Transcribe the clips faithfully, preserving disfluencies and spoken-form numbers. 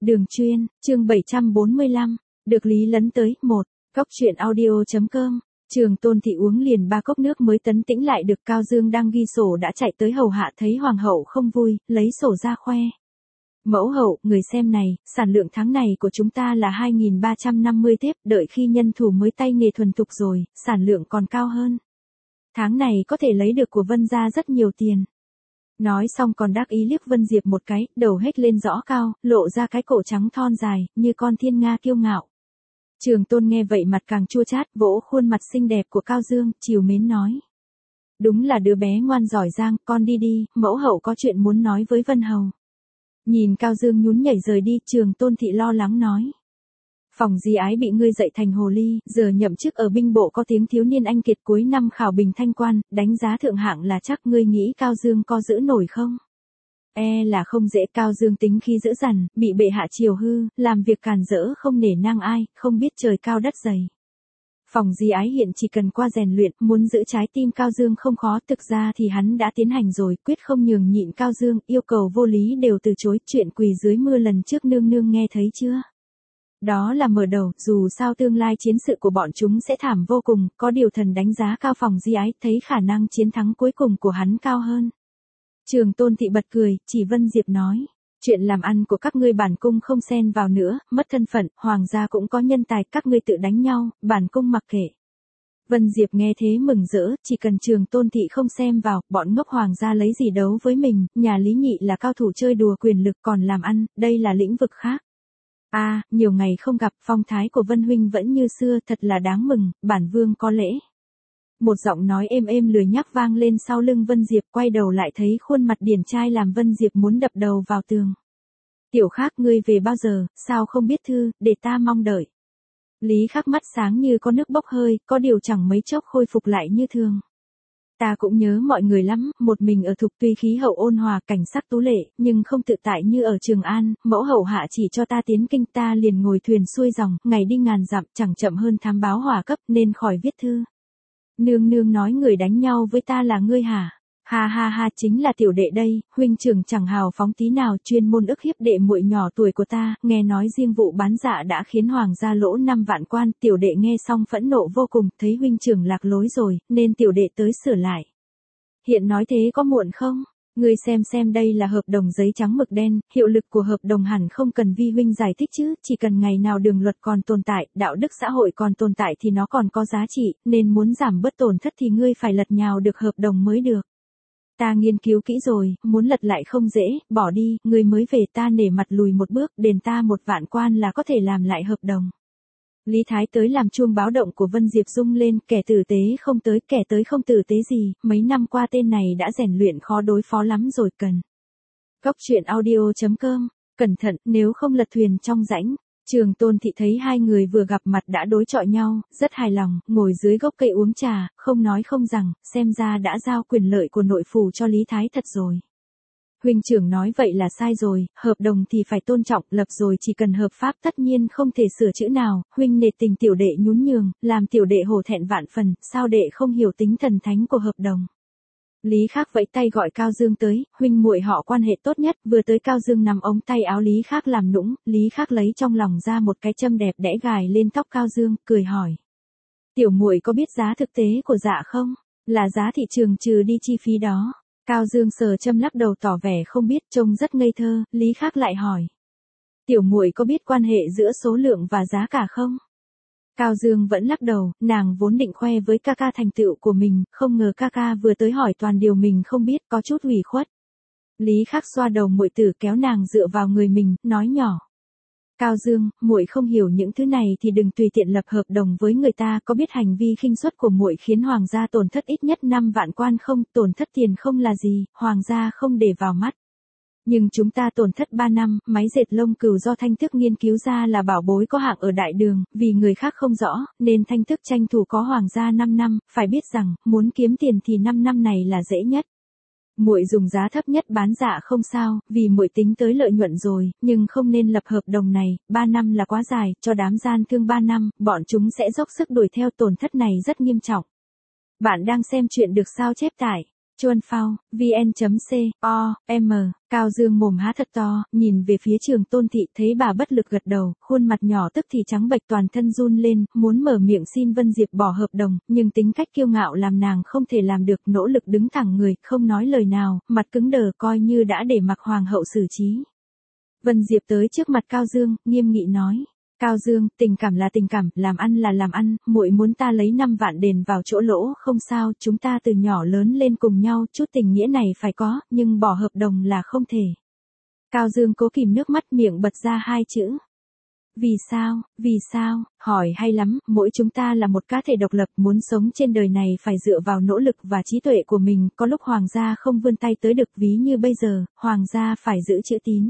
Đường chuyên, chương bảy trăm bốn mươi lăm, được lý lấn tới, một, cốc truyện audio.com, Trường Tôn Thị uống liền ba cốc nước mới tấn tĩnh lại được. Cao Dương đang ghi sổ đã chạy tới hầu hạ thấy hoàng hậu không vui, lấy sổ ra khoe. Mẫu hậu, người xem này, sản lượng tháng này của chúng ta là hai nghìn ba trăm năm mươi thép, đợi khi nhân thủ mới tay nghề thuần thục rồi, sản lượng còn cao hơn. Tháng này có thể lấy được của Vân gia rất nhiều tiền. Nói xong còn đắc ý liếc Vân Diệp một cái, đầu hếch lên rõ cao, lộ ra cái cổ trắng thon dài, như con thiên nga kiêu ngạo. Trường Tôn nghe vậy mặt càng chua chát, vỗ khuôn mặt xinh đẹp của Cao Dương, trìu mến nói. Đúng là đứa bé ngoan giỏi giang, con đi đi, mẫu hậu có chuyện muốn nói với Vân Hầu. Nhìn Cao Dương nhún nhảy rời đi, Trường Tôn Thị lo lắng nói. Phòng Di Ái bị ngươi dạy thành hồ ly, giờ nhậm chức ở binh bộ có tiếng thiếu niên anh kiệt cuối năm khảo bình thanh quan, đánh giá thượng hạng là chắc. Ngươi nghĩ Cao Dương có giữ nổi không? E là không dễ. Cao Dương tính khí dữ dằn, bị bệ hạ chiều hư, làm việc càn rỡ không nể nang ai, không biết trời cao đất dày. Phòng Di Ái hiện chỉ cần qua rèn luyện, muốn giữ trái tim Cao Dương không khó, thực ra thì hắn đã tiến hành rồi, quyết không nhường nhịn Cao Dương, yêu cầu vô lý đều từ chối. Chuyện quỳ dưới mưa lần trước nương nương nghe thấy chưa? Đó là mở đầu, dù sao tương lai chiến sự của bọn chúng sẽ thảm vô cùng, có điều thần đánh giá cao Phòng Di Ái, thấy khả năng chiến thắng cuối cùng của hắn cao hơn. Trường Tôn Thị bật cười, chỉ Vân Diệp nói, chuyện làm ăn của các ngươi bản cung không xen vào nữa, mất thân phận, hoàng gia cũng có nhân tài, các ngươi tự đánh nhau, bản cung mặc kệ. Vân Diệp nghe thế mừng rỡ, chỉ cần Trường Tôn Thị không xem vào, bọn ngốc hoàng gia lấy gì đấu với mình, nhà Lý Nhị là cao thủ chơi đùa quyền lực, còn làm ăn, đây là lĩnh vực khác. A, à, nhiều ngày không gặp, phong thái của Vân huynh vẫn như xưa, thật là đáng mừng, bản vương có lễ. Một giọng nói êm êm lười nhác vang lên sau lưng Vân Diệp, quay đầu lại thấy khuôn mặt điển trai làm Vân Diệp muốn đập đầu vào tường. Tiểu Khác, ngươi về bao giờ, sao không biết thư, để ta mong đợi. Lý Khắc mắt sáng như có nước bốc hơi, có điều chẳng mấy chốc khôi phục lại như thường. Ta cũng nhớ mọi người lắm, một mình ở Thục tuy khí hậu ôn hòa, cảnh sắc tú lệ, nhưng không tự tại như ở Trường An. Mẫu hậu hạ chỉ cho ta tiến kinh, ta liền ngồi thuyền xuôi dòng, ngày đi ngàn dặm, chẳng chậm hơn thám báo hỏa cấp, nên khỏi viết thư. Nương nương nói người đánh nhau với ta là ngươi hả? Ha ha ha, chính là tiểu đệ đây, huynh trưởng chẳng hào phóng tí nào, chuyên môn ức hiếp đệ muội nhỏ tuổi của ta, nghe nói riêng vụ bán dạ đã khiến hoàng gia lỗ năm vạn quan, tiểu đệ nghe xong phẫn nộ vô cùng, thấy huynh trưởng lạc lối rồi, nên tiểu đệ tới sửa lại. Hiện nói thế có muộn không? Ngươi xem xem, đây là hợp đồng giấy trắng mực đen, hiệu lực của hợp đồng hẳn không cần vi huynh giải thích chứ, chỉ cần ngày nào đường luật còn tồn tại, đạo đức xã hội còn tồn tại thì nó còn có giá trị, nên muốn giảm bớt tổn thất thì ngươi phải lật nhào được hợp đồng mới được. Ta nghiên cứu kỹ rồi, muốn lật lại không dễ, bỏ đi, ngươi mới về, ta nể mặt lùi một bước, đền ta một vạn quan là có thể làm lại hợp đồng. Lý Thái tới làm chuông báo động của Vân Diệp rung lên, kẻ tử tế không tới, kẻ tới không tử tế gì, mấy năm qua tên này đã rèn luyện khó đối phó lắm rồi. Cần cốc truyện audio.com, cẩn thận, nếu không lật thuyền trong rãnh. Trường Tôn Thị thấy hai người vừa gặp mặt đã đối chọi nhau, rất hài lòng, ngồi dưới gốc cây uống trà, không nói không rằng, xem ra đã giao quyền lợi của nội phủ cho Lý Thái thật rồi. Huynh trưởng nói vậy là sai rồi, hợp đồng thì phải tôn trọng, lập rồi chỉ cần hợp pháp tất nhiên không thể sửa chữ nào, huynh nể tình tiểu đệ nhún nhường, làm tiểu đệ hổ thẹn vạn phần, sao đệ không hiểu tính thần thánh của hợp đồng. Lý Khắc vẫy tay gọi Cao Dương tới, huynh muội họ quan hệ tốt nhất, vừa tới Cao Dương nắm ống tay áo Lý Khắc làm nũng, Lý Khắc lấy trong lòng ra một cái châm đẹp đẽ gài lên tóc Cao Dương, cười hỏi. Tiểu muội có biết giá thực tế của dạ không? Là giá thị trường trừ đi chi phí đó. Cao Dương sờ châm lắc đầu tỏ vẻ không biết, trông rất ngây thơ. Lý Khắc lại hỏi. Tiểu muội có biết quan hệ giữa số lượng và giá cả không? Cao Dương vẫn lắc đầu, nàng vốn định khoe với ca ca thành tựu của mình, không ngờ ca ca vừa tới hỏi toàn điều mình không biết, có chút ủy khuất. Lý Khắc xoa đầu muội tử kéo nàng dựa vào người mình, nói nhỏ. Cao Dương, muội không hiểu những thứ này thì đừng tùy tiện lập hợp đồng với người ta, có biết hành vi khinh suất của muội khiến hoàng gia tổn thất ít nhất năm vạn quan không? Tổn thất tiền không là gì, hoàng gia không để vào mắt. Nhưng chúng ta tổn thất ba năm, máy dệt lông cừu do Thanh Thức nghiên cứu ra là bảo bối có hạng ở đại đường, vì người khác không rõ, nên Thanh Thức tranh thủ có hoàng gia năm năm, phải biết rằng, muốn kiếm tiền thì năm năm này là dễ nhất. Muội dùng giá thấp nhất bán dạ không sao, vì muội tính tới lợi nhuận rồi, nhưng không nên lập hợp đồng này, ba năm là quá dài, cho đám gian thương ba năm, bọn chúng sẽ dốc sức đuổi theo, tổn thất này rất nghiêm trọng. Bạn đang xem chuyện được sao chép tải. Chuan Phao, vn.co, m, Cao Dương mồm há thật to, nhìn về phía Trường Tôn Thị, thấy bà bất lực gật đầu, khuôn mặt nhỏ tức thì trắng bệch toàn thân run lên, muốn mở miệng xin Vân Diệp bỏ hợp đồng, nhưng tính cách kiêu ngạo làm nàng không thể làm được, nỗ lực đứng thẳng người, không nói lời nào, mặt cứng đờ coi như đã để mặc hoàng hậu xử trí. Vân Diệp tới trước mặt Cao Dương, nghiêm nghị nói. Cao Dương, tình cảm là tình cảm, làm ăn là làm ăn, muội muốn ta lấy năm vạn đền vào chỗ lỗ, không sao, chúng ta từ nhỏ lớn lên cùng nhau, chút tình nghĩa này phải có, nhưng bỏ hợp đồng là không thể. Cao Dương cố kìm nước mắt, miệng bật ra hai chữ. Vì sao, vì sao, hỏi hay lắm, mỗi chúng ta là một cá thể độc lập, muốn sống trên đời này phải dựa vào nỗ lực và trí tuệ của mình, có lúc hoàng gia không vươn tay tới được, ví như bây giờ, hoàng gia phải giữ chữ tín.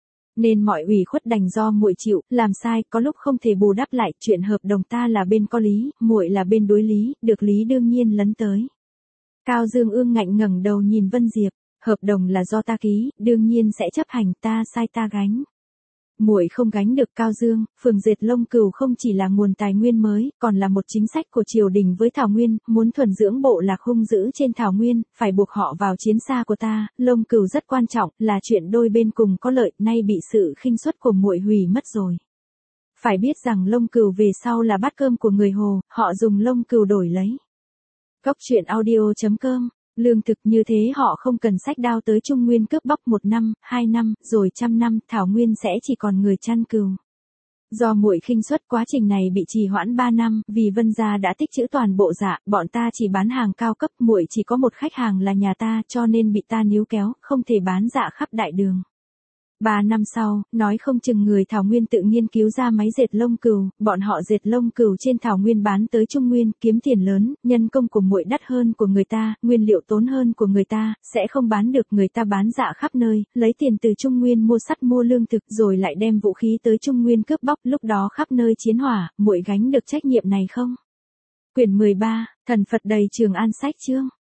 Nên mọi ủy khuất đành do muội chịu, làm sai, có lúc không thể bù đắp lại, chuyện hợp đồng ta là bên có lý, muội là bên đối lý, được lý đương nhiên lấn tới. Cao Dương ương ngạnh ngẩng đầu nhìn Vân Diệp, hợp đồng là do ta ký, đương nhiên sẽ chấp hành, ta sai ta gánh. Muội không gánh được. Cao Dương, phường dệt lông cừu không chỉ là nguồn tài nguyên mới, còn là một chính sách của triều đình với Thảo Nguyên, muốn thuần dưỡng bộ lạc hung dữ trên Thảo Nguyên, phải buộc họ vào chiến xa của ta, lông cừu rất quan trọng, là chuyện đôi bên cùng có lợi, nay bị sự khinh suất của muội hủy mất rồi. Phải biết rằng lông cừu về sau là bát cơm của người Hồ, họ dùng lông cừu đổi lấy. Góc truyện audio chấm com. Lương thực như thế họ không cần xách đao tới Trung Nguyên cướp bóc một năm, hai năm, rồi trăm năm, Thảo Nguyên sẽ chỉ còn người chăn cừu. Do muội khinh suất, quá trình này bị trì hoãn ba năm, vì Vân gia đã tích trữ toàn bộ dạ, bọn ta chỉ bán hàng cao cấp, muội chỉ có một khách hàng là nhà ta, cho nên bị ta níu kéo, không thể bán dạ khắp đại đường. Ba năm sau, nói không chừng người Thảo Nguyên tự nghiên cứu ra máy dệt lông cừu, bọn họ dệt lông cừu trên Thảo Nguyên bán tới Trung Nguyên, kiếm tiền lớn, nhân công của muội đắt hơn của người ta, nguyên liệu tốn hơn của người ta, sẽ không bán được, người ta bán dạ khắp nơi, lấy tiền từ Trung Nguyên mua sắt mua lương thực rồi lại đem vũ khí tới Trung Nguyên cướp bóc, lúc đó khắp nơi chiến hỏa, muội gánh được trách nhiệm này không? Quyển mười ba, Thần Phật đầy Trường An sách chương